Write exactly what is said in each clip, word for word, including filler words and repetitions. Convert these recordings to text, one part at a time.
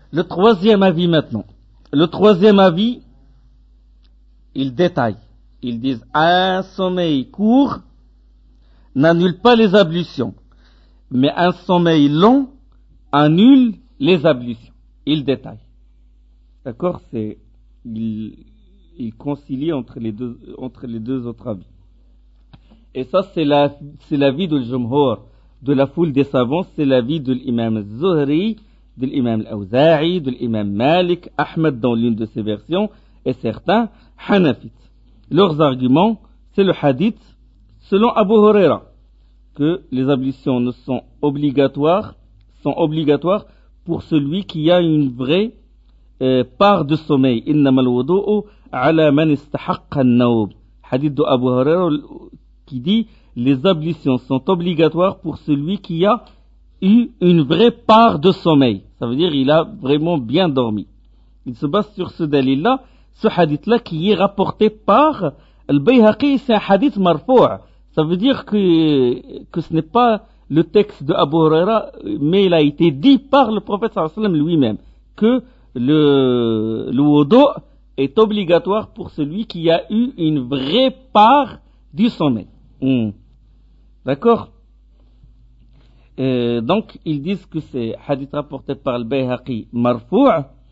Le troisième avis maintenant. Le troisième avis, il détaille. Ils disent un sommeil court n'annule pas les ablutions, mais un sommeil long annule les ablutions. Il détaille. D'accord? C'est, il, il concilie entre les deux, entre les deux autres avis. Et ça, c'est la, c'est l'avis de l'Jumhur, de la foule des savants, c'est l'avis de l'imam al-Zuhri, de l'imam al-Awza'i, de l'imam Malik, Ahmed dans l'une de ses versions, et certains Hanafites. Leurs arguments, c'est le hadith, selon Abu Huraira, que les ablutions ne sont obligatoires, sont obligatoires pour celui qui a une vraie euh, part de sommeil. Innama al-wudu'u ala man istahaqqa an-nawm. Hadith de Abu Huraira qui dit les ablutions sont obligatoires pour celui qui a eu une vraie part de sommeil. Ça veut dire il a vraiment bien dormi. Il se base sur ce dalil-là, ce hadith-là qui est rapporté par Al-Bayhaqi, c'est un hadith marfou'. Ça veut dire que, que ce n'est pas le texte de Abu Huraira, mais il a été dit par le prophète sallallahu alayhi wa sallam lui-même, que le, le wudu est obligatoire pour celui qui a eu une vraie part du sommeil. Mmh. D'accord? Euh, donc, ils disent que c'est hadith rapporté par Al-Bayhaqi marfou',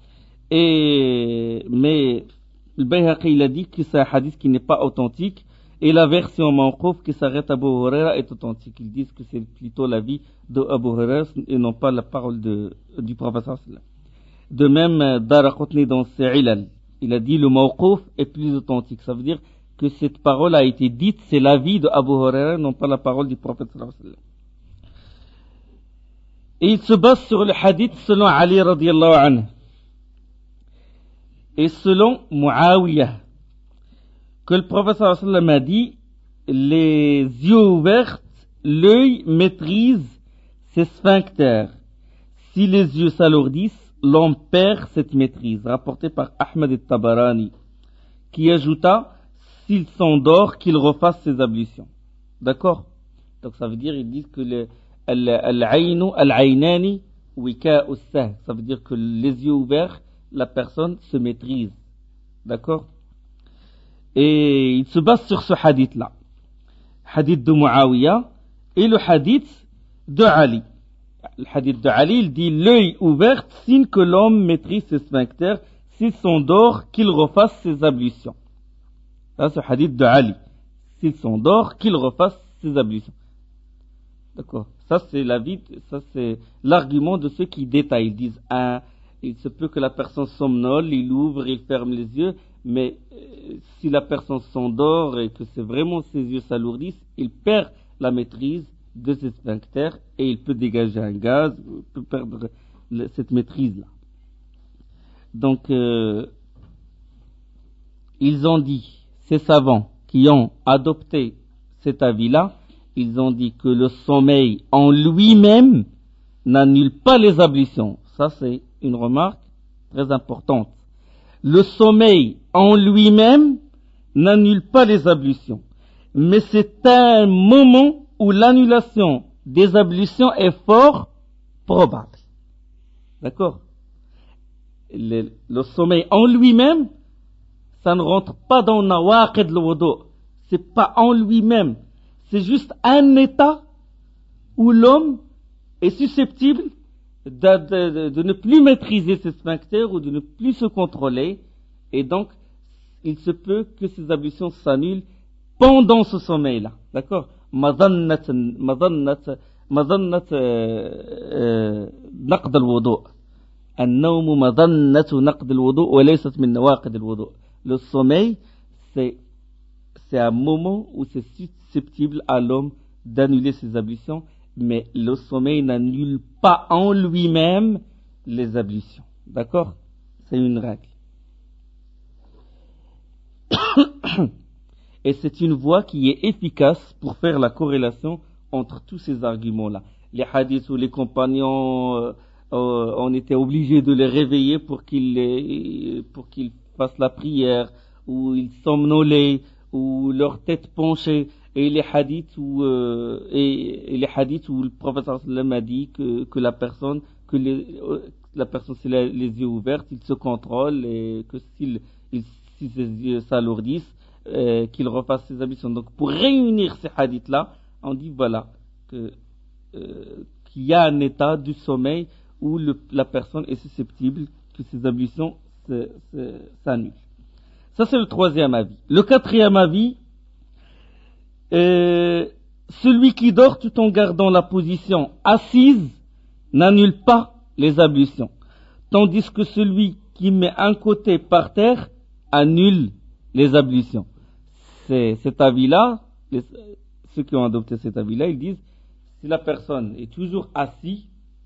et, mais le Bayhaqi il a dit que c'est un hadith qui n'est pas authentique, et la version mawqouf qui s'arrête à Abu Huraira est authentique. Ils disent que c'est plutôt l'avis de Abu Huraira et non pas la parole de, du prophète sallallahu alayhi wa sallam. De même, Daraqutni dans ses ilal, il a dit le mawqouf est plus authentique. Ça veut dire que cette parole a été dite, c'est l'avis de Abu Huraira, non pas la parole du prophète sallallahu alayhi wa sallam. Et il se base sur le hadith selon Ali radiyallahu anhu et selon Muawiyah, que le prophète sallallahu alayhi wa sallam a dit les yeux ouverts, l'œil maîtrise ses sphincters. Si les yeux s'alourdissent, l'homme perd cette maîtrise. Rapporté par Ahmed al-Tabarani, qui ajouta s'il s'endort, qu'il refasse ses ablutions. D'accord? Donc ça veut dire, ils disent que le al-aynu al-aynani wika'u sah. Ça veut dire que les yeux ouverts, la personne se maîtrise. D'accord? Et il se base sur ce hadith-là. Hadith de Muawiyah et le hadith de Ali. Le hadith de Ali, il dit l'œil ouvert, signe que l'homme maîtrise ses sphincters. S'il s'endort, qu'il refasse ses ablutions. Ça, c'est le hadith de Ali. S'il s'endort, qu'il refasse ses ablutions. D'accord. Ça, c'est l'avis, ça, c'est l'argument de ceux qui détaillent. Ils disent, ah, il se peut que la personne somnole, il ouvre, il ferme les yeux, mais euh, si la personne s'endort et que c'est vraiment ses yeux s'alourdissent, il perd la maîtrise de ses sphincters et il peut dégager un gaz, il peut perdre le, cette maîtrise-là. Donc, euh, ils ont dit, ces savants qui ont adopté cet avis-là, ils ont dit que le sommeil en lui-même n'annule pas les ablutions. Ça, c'est une remarque très importante. Le sommeil en lui-même n'annule pas les ablutions, mais c'est un moment où l'annulation des ablutions est fort probable. D'accord? Le, le sommeil en lui-même, ça ne rentre pas dans nawaqid al-wudu. C'est pas en lui-même. C'est juste un état où l'homme est susceptible de, de, de, de ne plus maîtriser ses sphincters ou de ne plus se contrôler. Et donc, il se peut que ses ablutions s'annulent pendant ce sommeil-là. D'accord? Madannat, madannat, madannat, naqd al-wudu. النوم مظنة نقد الوضوء وليست من نواقض الوضوء. Le sommeil, c'est, c'est un moment où c'est susceptible à l'homme d'annuler ses ablutions, mais le sommeil n'annule pas en lui-même les ablutions. D'accord? C'est une règle. Et c'est une voie qui est efficace pour faire la corrélation entre tous ces arguments-là. Les hadiths où les compagnons, euh, euh, on était obligés de les réveiller pour qu'ils, pour qu'ils fassent la prière, ou ils somnolaient, ou leur tête penchait, et les hadiths où, euh, et, et les hadiths où le prophète sallallahu alayhi wa sallam a dit que, que la personne, que les, euh, la personne s'il a les yeux ouverts, il se contrôle et que s'il, il, si ses yeux s'alourdissent, euh, qu'il refasse ses ablutions. Donc pour réunir ces hadiths-là, on dit voilà que, euh, qu'il y a un état du sommeil où le, la personne est susceptible que ses ablutions se, se, s'annulent. Ça c'est le troisième avis. Le quatrième avis, euh, celui qui dort tout en gardant la position assise n'annule pas les ablutions, tandis que celui qui met un côté par terre annule les ablutions. C'est cet avis-là, les, ceux qui ont adopté cet avis-là, ils disent si la personne est toujours assise,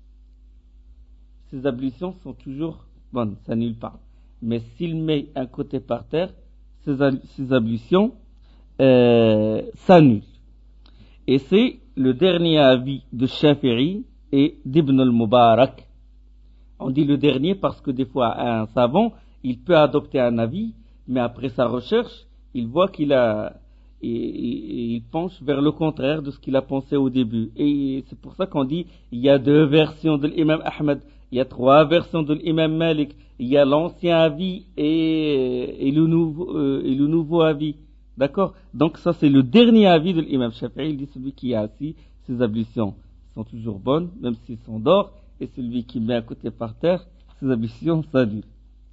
ses ablutions sont toujours bonnes, ça n'annule pas. Mais s'il met un côté par terre, ses, ses ablutions euh, s'annulent. Et c'est le dernier avis de Shafi'i et d'Ibn al-Mubarak. On dit le dernier parce que des fois un savant, il peut adopter un avis, mais après sa recherche, il voit qu'il a, et, et, il penche vers le contraire de ce qu'il a pensé au début. Et c'est pour ça qu'on dit, il y a deux versions de l'imam Ahmed, il y a trois versions de l'imam Malik, il y a l'ancien avis et, et, le, nouveau, euh, et le nouveau avis. D'accord? Donc ça c'est le dernier avis de l'imam Shafi'i. Il dit celui qui est assis, ses ablutions sont toujours bonnes, même s'il s'endort, et celui qui met un côté par terre, ses ablutions s'annulent.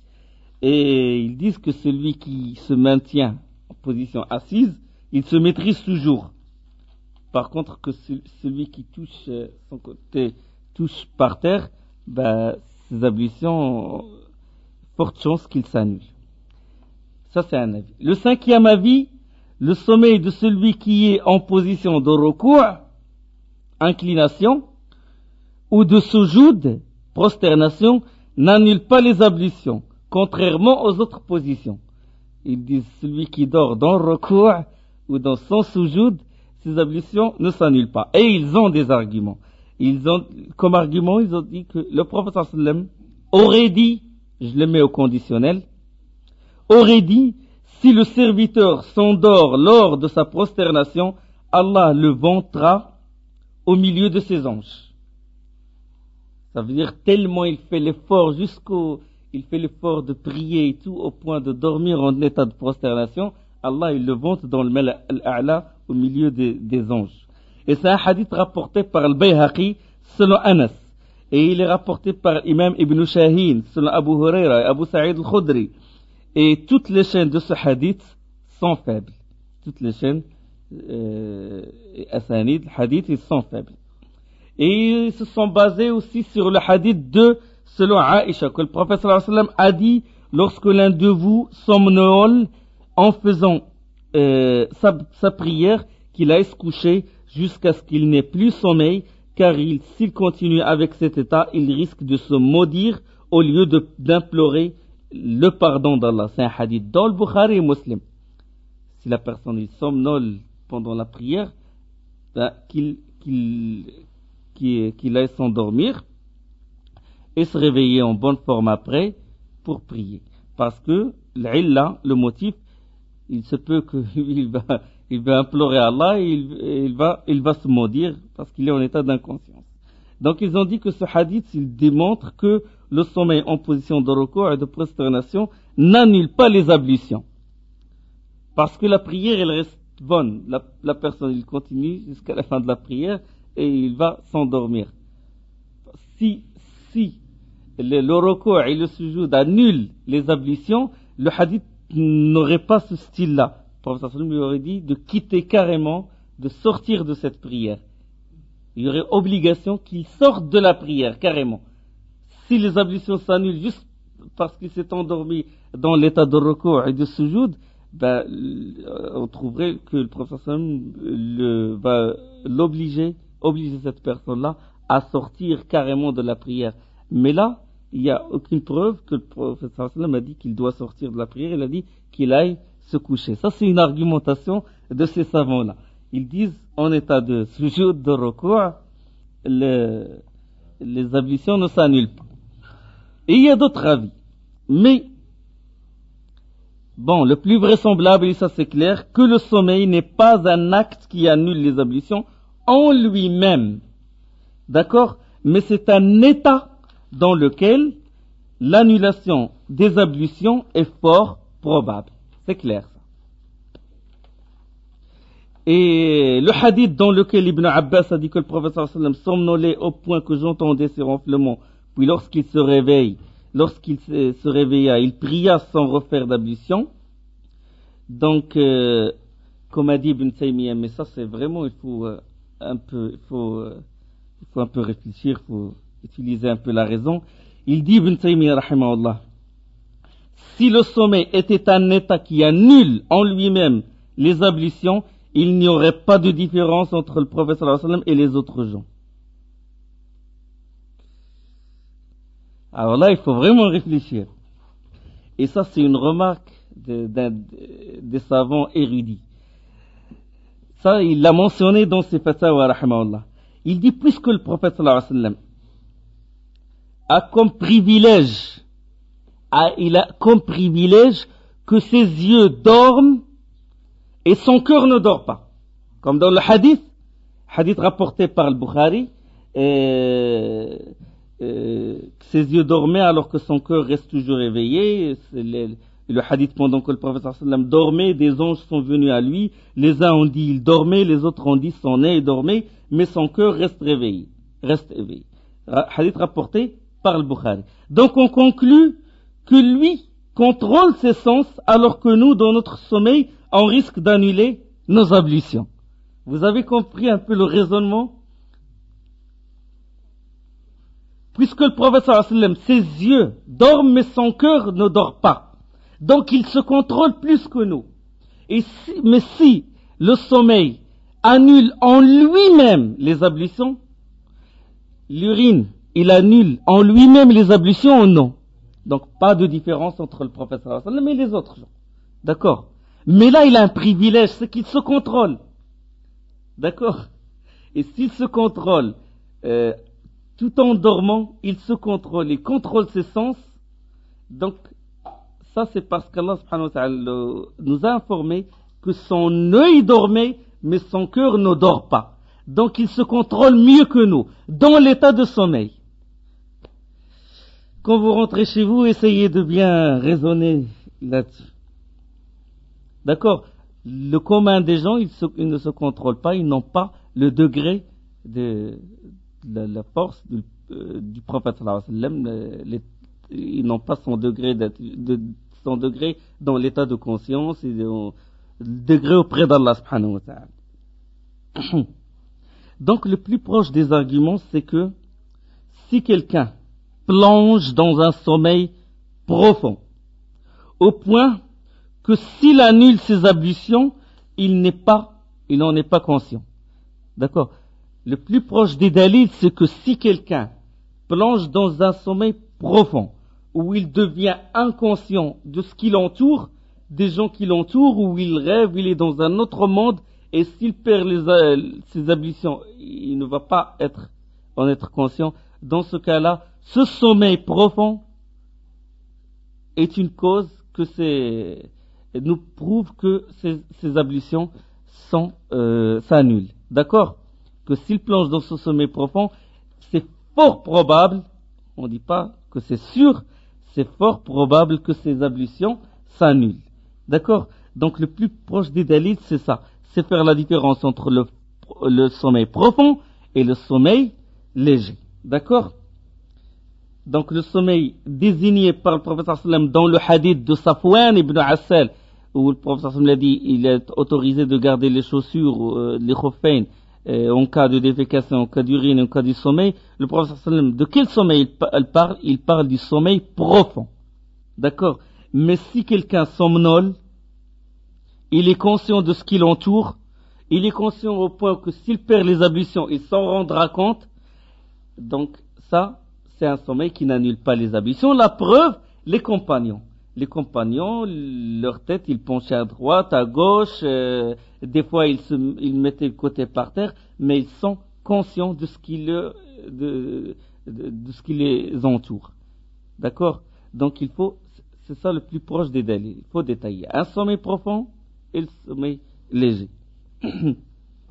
Et ils disent que celui qui se maintient en position assise, il se maîtrise toujours. Par contre que celui qui touche son côté, touche par terre, ben, ses ablutions, forte chance qu'il s'annule. Ça c'est un avis. Le cinquième avis, le sommeil de celui qui est en position de recours, inclination, ou de sujoud, prosternation, n'annule pas les ablutions, contrairement aux autres positions. Ils disent celui qui dort dans le recours ou dans son sujoud, ses ablutions ne s'annulent pas. Et ils ont des arguments. Ils ont, comme argument, ils ont dit que le prophète sallam aurait dit, je le mets au conditionnel, aurait dit, si le serviteur s'endort lors de sa prosternation, Allah le vantera au milieu de ses anges. Ça veut dire tellement il fait l'effort jusqu'au, il fait l'effort de prier et tout au point de dormir en état de prosternation, Allah il le vante dans le Mala al-A'la au milieu des, des anges. Et c'est un hadith rapporté par al-Bayhaqi selon Anas. Et il est rapporté par l'imam Ibn Shahin selon Abu Huraira et Abu Sa'id al-Khudri. Et toutes les chaînes de ce hadith sont faibles. Toutes les chaînes euh, asanid, hadith, ils sont faibles. Et ils se sont basés aussi sur le hadith de selon Aïcha, que le prophète sallallahu alayhi wa sallam a dit, lorsque l'un de vous somnole en faisant euh, sa, sa prière, qu'il aille se coucher jusqu'à ce qu'il n'ait plus sommeil, car il, s'il continue avec cet état, il risque de se maudire au lieu de, d'implorer le pardon d'Allah. C'est un hadith dans le Bukhari et Muslim. Si la personne il somnole pendant la prière, ben, qu'il, qu'il, qu'il, qu'il aille s'endormir et se réveiller en bonne forme après pour prier. Parce que l'illa, le motif, il se peut qu'il va, il va implorer Allah et il, et il, va, il va se maudire parce qu'il est en état d'inconscience. Donc ils ont dit que ce hadith, il démontre que le sommeil en position de recours et de prosternation n'annule pas les ablutions. Parce que la prière, elle reste bonne. La, la personne, il continue jusqu'à la fin de la prière et il va s'endormir. Si, si le, le recours et le sujoud annulent les ablutions, le hadith n'aurait pas ce style-là. Le prophète sallallahu alayhi wa sallam lui aurait dit de quitter carrément, de sortir de cette prière. Il y aurait obligation qu'il sorte de la prière, carrément. Si les ablutions s'annulent juste parce qu'il s'est endormi dans l'état de recours et de sujoud, ben, on trouverait que le prophète le, va l'obliger, obliger cette personne-là à sortir carrément de la prière. Mais là, il n'y a aucune preuve que le prophète a dit qu'il doit sortir de la prière. Il a dit qu'il aille se coucher. Ça, c'est une argumentation de ces savants-là. Ils disent, en état de sujoud, de recours, le, les ablutions ne s'annulent pas. Et il y a d'autres avis. Mais, bon, le plus vraisemblable, et ça c'est clair, que le sommeil n'est pas un acte qui annule les ablutions en lui-même. D'accord? Mais c'est un état dans lequel l'annulation des ablutions est fort probable. C'est clair ça. Et le hadith dans lequel Ibn Abbas a dit que le prophète sallallahu alayhi wa sallam somnolait au point que j'entendais ses ronflements, puis lorsqu'il se réveille, lorsqu'il se, se réveilla, il pria sans refaire d'ablution. Donc, euh, comme a dit Ibn Taymiyyah, mais ça c'est vraiment, il faut euh, un peu, il faut, euh, il faut un peu réfléchir, il faut utiliser un peu la raison. Il dit Ibn Taymiyyah, rahimahullah, si le sommeil était un état qui annule en lui-même les ablutions, il n'y aurait pas de différence entre le prophète sallallahu alayhi wa sallam et les autres gens. Alors là, il faut vraiment réfléchir. Et ça, c'est une remarque de, de, de, des savants érudits. Ça, il l'a mentionné dans ses fatawa, rahimahullah. Il dit, puisque le prophète sallallahu alayhi wa sallam a comme privilège, a, il a comme privilège que ses yeux dorment et son cœur ne dort pas. Comme dans le hadith, hadith rapporté par le Bukhari, euh, euh, ses yeux dormaient alors que son cœur reste toujours éveillé. C'est le, le hadith pendant que le prophète sallallahu alayhi wa sallam dormait, des anges sont venus à lui. Les uns ont dit il dormait, les autres ont dit son nez dormait, mais son cœur reste réveillé, reste éveillé. Hadith rapporté par le Bukhari. Donc on conclut que lui contrôle ses sens alors que nous, dans notre sommeil, on risque d'annuler nos ablutions. Vous avez compris un peu le raisonnement? Puisque le prophète sallallahu alayhi wa sallam, ses yeux dorment mais son cœur ne dort pas. Donc il se contrôle plus que nous. Et si, mais si le sommeil annule en lui-même les ablutions, l'urine, il annule en lui-même les ablutions ou non? Donc pas de différence entre le prophète sallallahu alayhi wa sallam et les autres gens. D'accord? Mais là, il a un privilège, c'est qu'il se contrôle. D'accord? Et s'il se contrôle, euh, tout en dormant, il se contrôle, il contrôle ses sens. Donc, ça c'est parce qu'Allah subhanahu wa ta'ala nous a informé que son œil dormait, mais son cœur ne dort pas. Donc, il se contrôle mieux que nous, dans l'état de sommeil. Quand vous rentrez chez vous, essayez de bien raisonner là-dessus. D'accord? Le commun des gens, ils, se, ils ne se contrôlent pas, ils n'ont pas le degré de, de la, la force du, euh, du prophète sallallahu alayhi wa sallam. Les, ils n'ont pas son degré, de, de, son degré dans l'état de conscience et le degré auprès d'Allah subhanahu wa ta'ala. Donc le plus proche des arguments, c'est que si quelqu'un plonge dans un sommeil profond, au point que s'il annule ses ablutions, il n'est pas, il n'en est pas conscient. D'accord? Le plus proche des dalils, c'est que si quelqu'un plonge dans un sommeil profond, où il devient inconscient de ce qui l'entoure, des gens qui l'entourent, où il rêve, il est dans un autre monde, et s'il perd les, euh, ses ablutions, il ne va pas être, en être conscient. Dans ce cas-là, ce sommeil profond est une cause que c'est, nous prouve que ces, ces ablutions sont, euh, s'annulent. D'accord? Que s'il plonge dans ce sommeil profond, c'est fort probable, on ne dit pas que c'est sûr, c'est fort probable que ces ablutions s'annulent. D'accord? Donc le plus proche des dalils, c'est ça. C'est faire la différence entre le, le sommeil profond et le sommeil léger. D'accord? Donc le sommeil désigné par le prophète sallallahu alayhi wa sallam dans le hadith de Safwan ibn Assal, où le prophète sallallahu alayhi wa sallam l'a dit, il est autorisé de garder les chaussures, euh, les khuffayn, euh, en cas de défécation, en cas d'urine, en cas du sommeil. Le prophète sallallahu alayhi wa sallam, de quel sommeil il parle? Il parle du sommeil profond. D'accord? Mais si quelqu'un somnole, il est conscient de ce qui l'entoure, il est conscient au point que s'il perd les ablutions, il s'en rendra compte. Donc ça, c'est un sommeil qui n'annule pas les ablutions. La preuve, les compagnons. Les compagnons, leur tête, ils penchaient à droite, à gauche, euh, des fois ils, se, ils mettaient le côté par terre, mais ils sont conscients de ce qui, le, de, de, de ce qui les entoure. D'accord? Donc il faut, c'est ça le plus proche des délits. Il faut détailler. Un sommeil profond et le sommeil léger.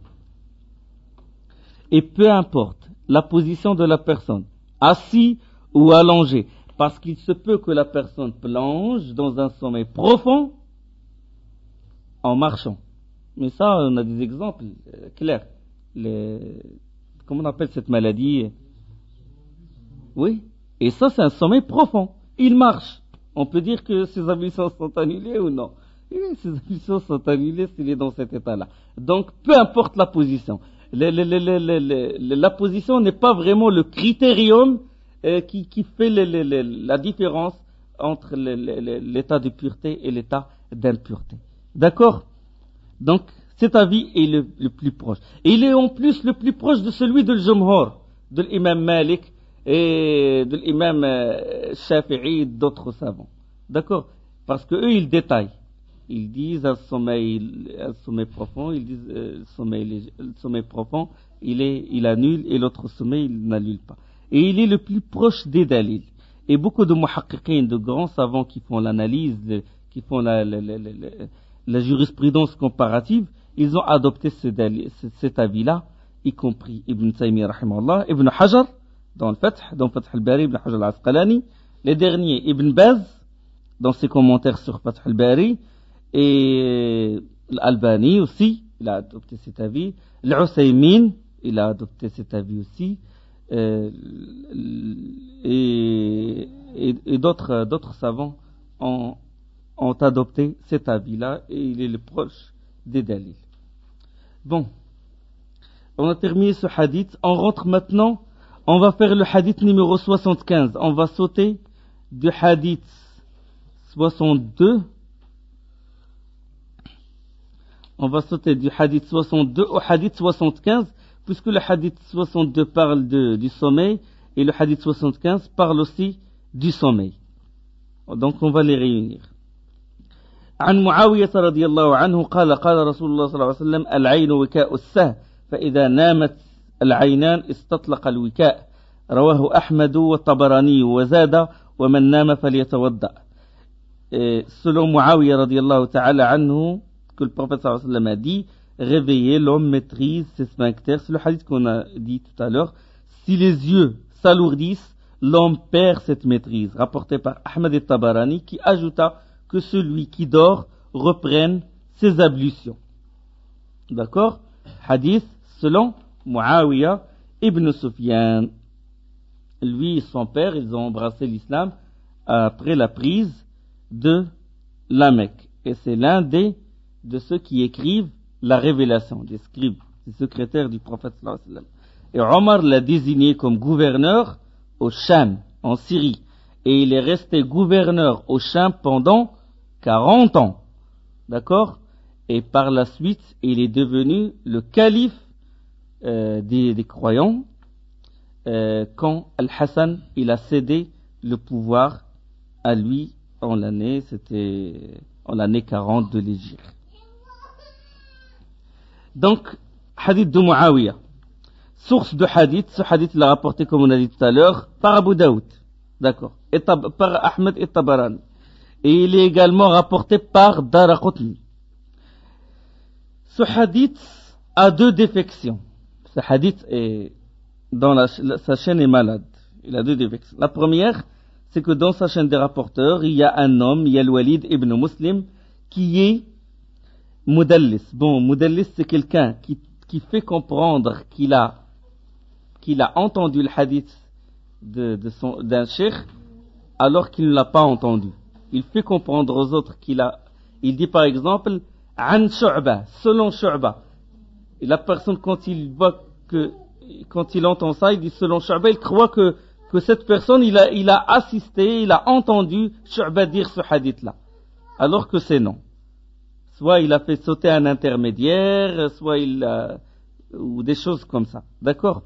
Et peu importe la position de la personne, assis ou allongé. Parce qu'il se peut que la personne plonge dans un sommeil profond en marchant. Mais ça, on a des exemples euh, clairs. Les... Comment on appelle cette maladie? Oui. Et ça, c'est un sommeil profond. Il marche. On peut dire que ses ablutions sont annulées ou non? Oui, ses ablutions sont annulées s'il est dans cet état-là. Donc, peu importe la position. Le, le, le, le, le, le, la position n'est pas vraiment le critérium euh, qui, qui fait le, le, le, la différence entre le, le, l'état de pureté et l'état d'impureté. D'accord? Donc, cet avis est le, le plus proche. Et il est en plus le plus proche de celui de l'Jumhur, de l'imam Malik et de l'imam euh, Shafi'i et d'autres savants. D'accord? Parce que eux, ils détaillent. Ils disent un sommeil, un sommeil profond, ils disent euh, sommeil, le sommeil profond, il est, il annule, et l'autre sommeil, il n'annule pas. Et il est le plus proche des dalils. Et beaucoup de muhaqqiqin, de grands savants qui font l'analyse, de, qui font la, la, la, la, la, la jurisprudence comparative, ils ont adopté ce dali, ce, cet avis-là, y compris Ibn Taymiyyah rahimahullah, Ibn Hajar, dans le Fath, dans Fath al-Bari, Ibn Hajar al-Asqalani, les derniers, Ibn Baz, dans ses commentaires sur Fath al-Bari, et l'Albani aussi, il a adopté cet avis. L'Uthaymin, il a adopté cet avis aussi. Euh, et, et, et d'autres, d'autres savants ont, ont adopté cet avis-là et il est le proche des dalils. Bon, on a terminé ce hadith. On rentre maintenant, on va faire le hadith numéro soixante-quinze. On va sauter du hadith soixante-deux. On va sauter du hadith soixante-deux au hadith soixante-quinze, puisque le hadith soixante-deux parle de, du sommeil et le hadith soixante-quinze parle aussi du sommeil. Donc on va les réunir. عن معاوية رضي الله عنه قال قال رسول الله صلى الله عليه وسلم العين وكاء السه فإذا نامت العينان استطلق الوكاء رواه أحمد والطبراني وزاد ومن نام فليتوضأ. Selon Muawiyah رضي الله تعالى عنه, que le prophète sallallahu alayhi wa sallam a dit, réveiller, l'homme maîtrise ses sphincters. C'est le hadith qu'on a dit tout à l'heure. Si les yeux s'alourdissent, l'homme perd cette maîtrise. Rapporté par Ahmad et Tabarani, qui ajouta que celui qui dort reprenne ses ablutions. D'accord? Hadith selon Muawiyah ibn Sufyan. Lui et son père, ils ont embrassé l'islam après la prise de la Mecque. Et c'est l'un des de ceux qui écrivent la révélation, des scribes, des secrétaires du prophète sallallahu alayhi wa sallam. Et Omar l'a désigné comme gouverneur au Cham, en Syrie. Et il est resté gouverneur au Cham pendant quarante ans. D'accord? Et par la suite, il est devenu le calife euh, des, des croyants euh, quand Al-Hassan, il a cédé le pouvoir à lui en l'année, c'était en l'année quarante de l'Hégire. Donc, hadith de Muawiyah. Source de hadith, ce hadith l'a rapporté, comme on a dit tout à l'heure, par Abu Daoud. D'accord. Et tab, par Ahmed et Tabarani. Et il est également rapporté par Daraqutni. Ce hadith a deux défections. Ce hadith est, dans la, la, sa chaîne est malade. Il a deux défections. La première, c'est que dans sa chaîne des rapporteurs, il y a un homme, il y a le Walid ibn Muslim, qui est Mudallis. Bon, Mudallis, c'est quelqu'un qui, qui fait comprendre qu'il a, qu'il a entendu le hadith de, de son, d'un cheikh, alors qu'il ne l'a pas entendu. Il fait comprendre aux autres qu'il a, il dit par exemple, An Shu'ba, selon Shu'ba. Et la personne, quand il voit que, quand il entend ça, il dit selon Shu'ba, il croit que, que cette personne, il a, il a assisté, il a entendu Shu'ba dire ce hadith-là. Alors que c'est non. Soit il a fait sauter un intermédiaire, soit il a, ou des choses comme ça. D'accord?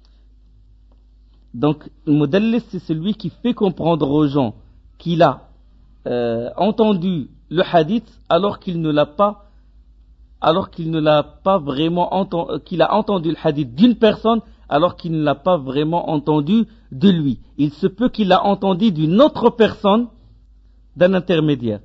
Donc, le Mudallis, c'est celui qui fait comprendre aux gens qu'il a euh, entendu le hadith alors qu'il ne l'a pas, alors qu'il ne l'a pas vraiment entendu, qu'il a entendu le hadith d'une personne alors qu'il ne l'a pas vraiment entendu de lui. Il se peut qu'il l'a entendu d'une autre personne, d'un intermédiaire.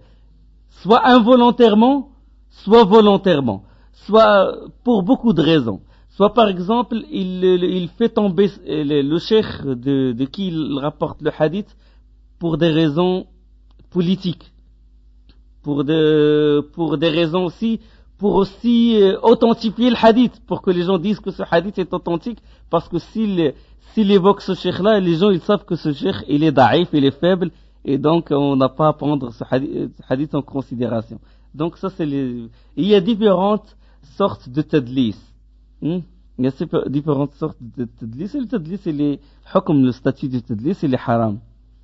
Soit involontairement, soit volontairement, soit pour beaucoup de raisons. Soit par exemple, il, il fait tomber le, le cheikh de, de qui il rapporte le hadith pour des raisons politiques, pour, de, pour des raisons aussi, pour aussi euh, authentifier le hadith, pour que les gens disent que ce hadith est authentique, parce que s'il, s'il évoque ce cheikh-là, les gens ils savent que ce cheikh il est daïf, il est faible, et donc on n'a pas à prendre ce hadith, ce hadith en considération. Donc ça c'est les... Il y a différentes sortes de tadlis. Hmm? Il y a différentes sortes de tadlis. Et le tadlis, il est, comme le statut du tadlis, il est haram.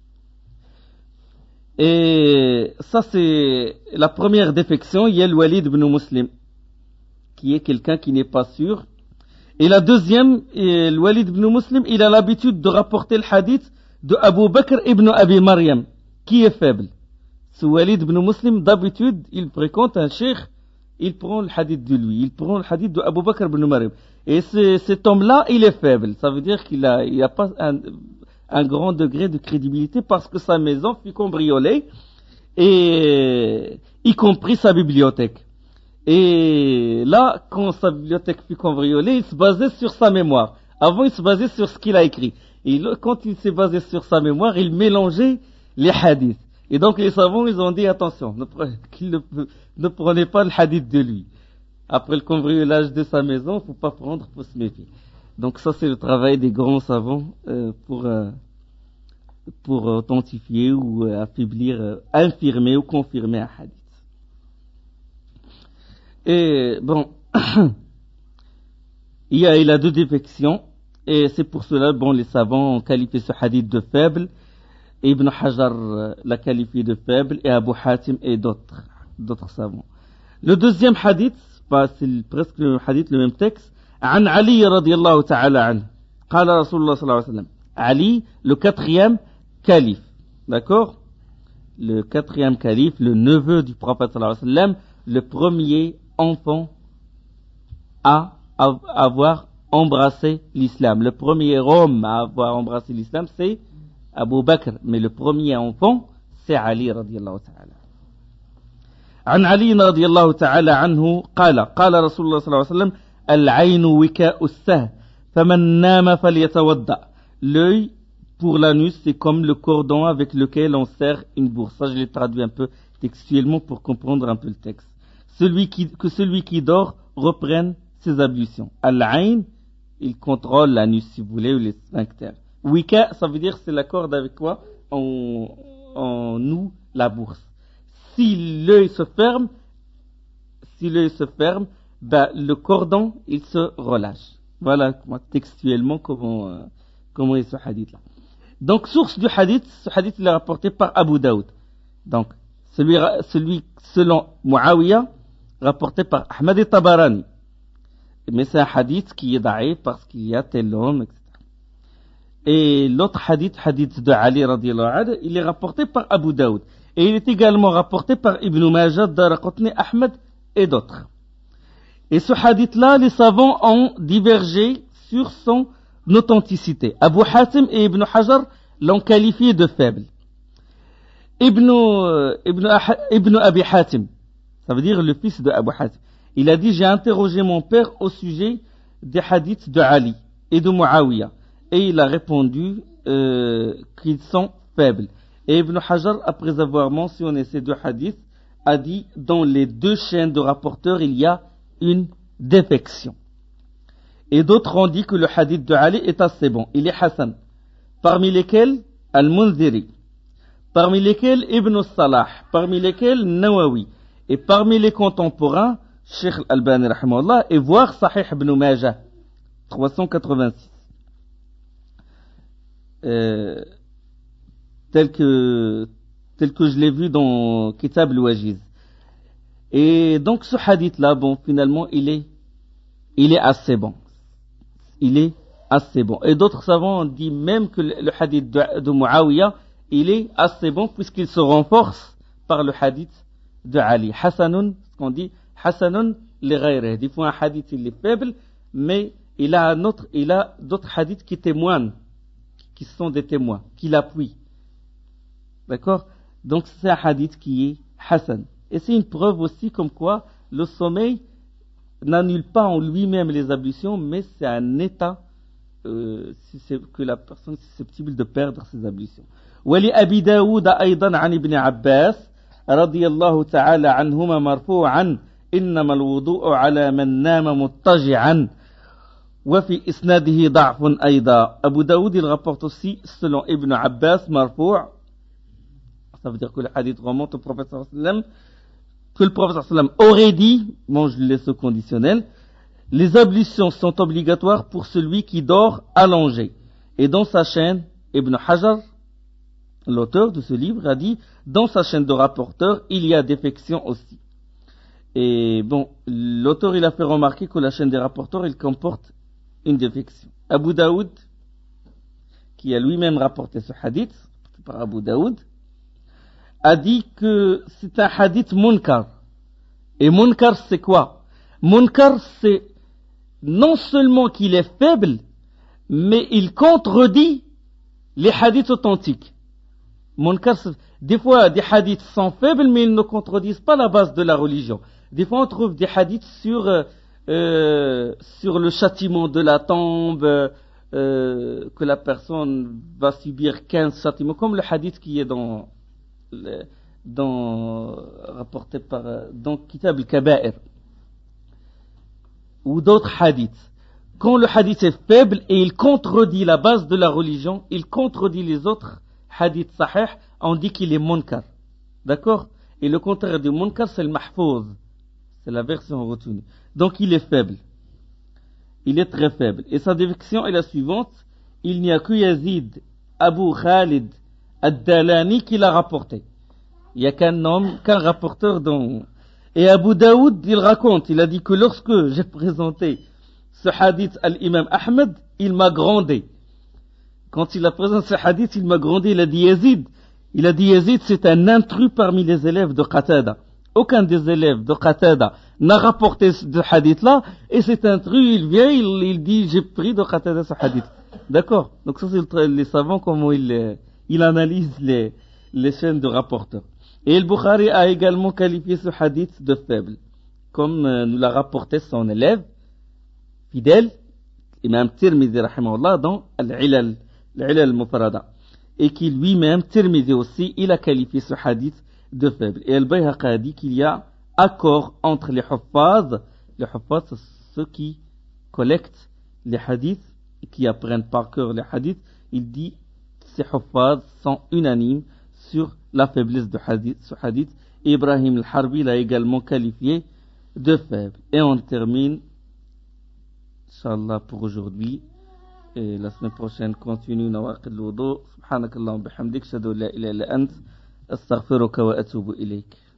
Et ça c'est la première défection. Il y a le Walid ibn Muslim, qui est quelqu'un qui n'est pas sûr. Et la deuxième, le Walid ibn Muslim, il a l'habitude de rapporter le hadith de Abu Bakr ibn Abi Maryam, qui est faible. Ce Walid ibn Muslim, d'habitude, il fréquente un cheikh, il prend le hadith de lui, il prend le hadith de Abu Bakr ibn Maryam. Et ce, cet homme-là, il est faible. Ça veut dire qu'il a, il a pas un, un grand degré de crédibilité parce que sa maison fut cambriolée, et, y compris sa bibliothèque. Et là, quand sa bibliothèque fut cambriolée, il se basait sur sa mémoire. Avant, il se basait sur ce qu'il a écrit. Et là, quand il s'est basé sur sa mémoire, il mélangeait les hadiths. Et donc les savants, ils ont dit attention, ne, qu'il ne, ne prenez pas le hadith de lui. Après le cambriolage de sa maison, il ne faut pas prendre, il faut se méfier. Donc ça, c'est le travail des grands savants euh, pour, euh, pour authentifier ou euh, affaiblir, euh, infirmer ou confirmer un hadith. Et bon, il y a, il a deux défections, et c'est pour cela, bon, les savants ont qualifié ce hadith de faible. Ibn Hajar l'a qualifié de faible, et Abu Hatim et d'autres, d'autres savants. Le deuxième hadith, c'est presque le hadith, le même texte. An Ali radiallahu ta'ala anhu. Qala Rasulullah sallallahu alayhi wa sallam. Ali, le quatrième calife. D'accord? Le quatrième calife, le neveu du prophète sallallahu alayhi wa sallam, le premier enfant à avoir embrassé l'islam. Le premier homme à avoir embrassé l'islam, c'est Abu Bakr, mais le premier enfant, c'est Ali radiallahu ta'ala. عن علي رضي الله تعالى عنه قال قال رسول الله صلى الله عليه وسلم العين وكاء السهم فمن نام فليتوضأ. L'œil pour l'anus, c'est comme le cordon avec lequel on serre une bourse. Ça, je l'ai traduit un peu textuellement pour comprendre un peu le texte. Celui qui, que celui qui dort reprenne ses ablutions. Al-ayn, il contrôle l'anus, si vous voulez, ou les sphincters. Wika, ça veut dire c'est la corde avec quoi on, on noue la bourse. Si l'œil se ferme, si l'œil se ferme, ben, le cordon, il se relâche. Voilà textuellement comment, euh, comment est ce hadith-là. Donc, source du hadith, ce hadith il est rapporté par Abu Daoud. Donc, celui, celui selon Muawiyah, rapporté par Ahmad et Tabarani. Mais c'est un hadith qui est daïf parce qu'il y a tel homme, et cetera. Et l'autre hadith, hadith de Ali radiallahu anhu, il est rapporté par Abu Daoud. Et il est également rapporté par Ibn Majah, Daraqutni, Ahmed et d'autres. Et ce hadith-là, les savants ont divergé sur son authenticité. Abu Hatim et Ibn Hajar l'ont qualifié de faible. Ibn, Ibn, Ibn Abi Hatim, ça veut dire le fils de Abu Hatim, il a dit, j'ai interrogé mon père au sujet des hadiths de Ali et de Muawiyah. Et il a répondu euh, qu'ils sont faibles. Et Ibn Hajar, après avoir mentionné ces deux hadiths, a dit, dans les deux chaînes de rapporteurs, il y a une défection. Et d'autres ont dit que le hadith de Ali est assez bon. Il est Hassan. Parmi lesquels, Al-Munziri. Parmi lesquels, Ibn Salah. Parmi lesquels, Nawawi. Et parmi les contemporains, Sheikh Al-Albani, rahimahullah, et voir Sahih Ibn Majah. trois cent quatre-vingt-six. Euh, tel que, tel que je l'ai vu dans Kitab al-Wajiz. Et donc ce hadith-là, bon, finalement, il est, il est assez bon. Il est assez bon. Et d'autres savants ont dit même que le, le hadith de, de Muawiyah, il est assez bon puisqu'il se renforce par le hadith de Ali. Hassanun, ce qu'on dit, Hassanun li ghayrihi. Des fois un hadith il est faible, mais il a un autre, il a d'autres hadiths qui témoignent, qui sont des témoins, qui l'appuient. D'accord? Donc c'est un hadith qui est Hassan. Et c'est une preuve aussi comme quoi le sommeil n'annule pas en lui-même les ablutions, mais c'est un état euh, si c'est que la personne est susceptible de perdre ses ablutions. ولأبي داود أيضا عن ابن عباس رضي الله تعالى عنهما مرفوعا إنما الوضوء على من نام مضطجعا وفي إسناده ضعف أيضا. Abu Daoud il rapporte aussi selon Ibn Abbas marfou', ça veut dire que le hadith remonte au prophète sallallahu alayhi wa sallam, que le prophète sallallahu alayhi wa sallam aurait dit, bon je laisse au conditionnel, les ablutions sont obligatoires pour celui qui dort allongé. Et dans sa chaîne, Ibn Hajar, l'auteur de ce livre, a dit, dans sa chaîne de rapporteurs, il y a défection aussi. Et bon, l'auteur il a fait remarquer que la chaîne des rapporteurs, il comporte une défection. Abu Daoud, qui a lui-même rapporté ce hadith, par Abu Daoud, a dit que c'est un hadith munkar. Et munkar c'est quoi? Munkar c'est non seulement qu'il est faible, mais il contredit les hadiths authentiques. Munkar, des fois des hadiths sont faibles, mais ils ne contredisent pas la base de la religion. Des fois on trouve des hadiths sur, euh, sur le châtiment de la tombe, euh, que la personne va subir quinze châtiments, comme le hadith qui est dans... dans rapporté par dans Kitab al-Kaba'ir ou d'autres hadiths. Quand le hadith est faible et il contredit la base de la religion, il contredit les autres hadiths sahih, on dit qu'il est munkar. D'accord? Et le contraire du munkar, c'est le mahfouz. C'est la version retenue. Donc il est faible. Il est très faible. Et sa défection est la suivante. Il n'y a que Yazid Abu Khalid Ad-Dalani qui l'a rapporté. Il n'y a qu'un homme, qu'un rapporteur dont... Et Abu Daoud, il raconte, il a dit que lorsque j'ai présenté ce hadith à l'imam Ahmed, il m'a grondé. Quand il a présenté ce hadith, il m'a grondé, il a dit Yazid. Il a dit Yazid, c'est un intrus parmi les élèves de Qatada. Aucun des élèves de Qatada n'a rapporté ce hadith-là, et cet intrus, il vient, il, il dit, j'ai pris de Qatada ce hadith. D'accord? Donc ça, c'est les savants, comment ils... il analyse les, les chaînes de rapporteurs. Et le Bukhari a également qualifié ce hadith de faible, comme euh, nous l'a rapporté son élève fidèle, Imam Tirmidhi rahimahullah, dans Al-Ilal, Al-Ilal al-Mufarada, et qui lui-même, Tirmidhi aussi, il a qualifié ce hadith de faible. Et Al-Bayhaqi a dit qu'il y a accord entre les huffaz, les huffaz, c'est ceux qui collectent les hadiths, et qui apprennent par cœur les hadiths, il dit ces huffaz sont unanimes sur la faiblesse de hadith, ce hadith. Ibrahim al-Harbi l'a également qualifié de faible. Et on termine, Inch'Allah, pour aujourd'hui. Et la semaine prochaine, continue nawaqid al-wudu. Subhanakallahumma bihamdik, shadu la ilaha illa ant, astaghfiruka wa atubu ilayk.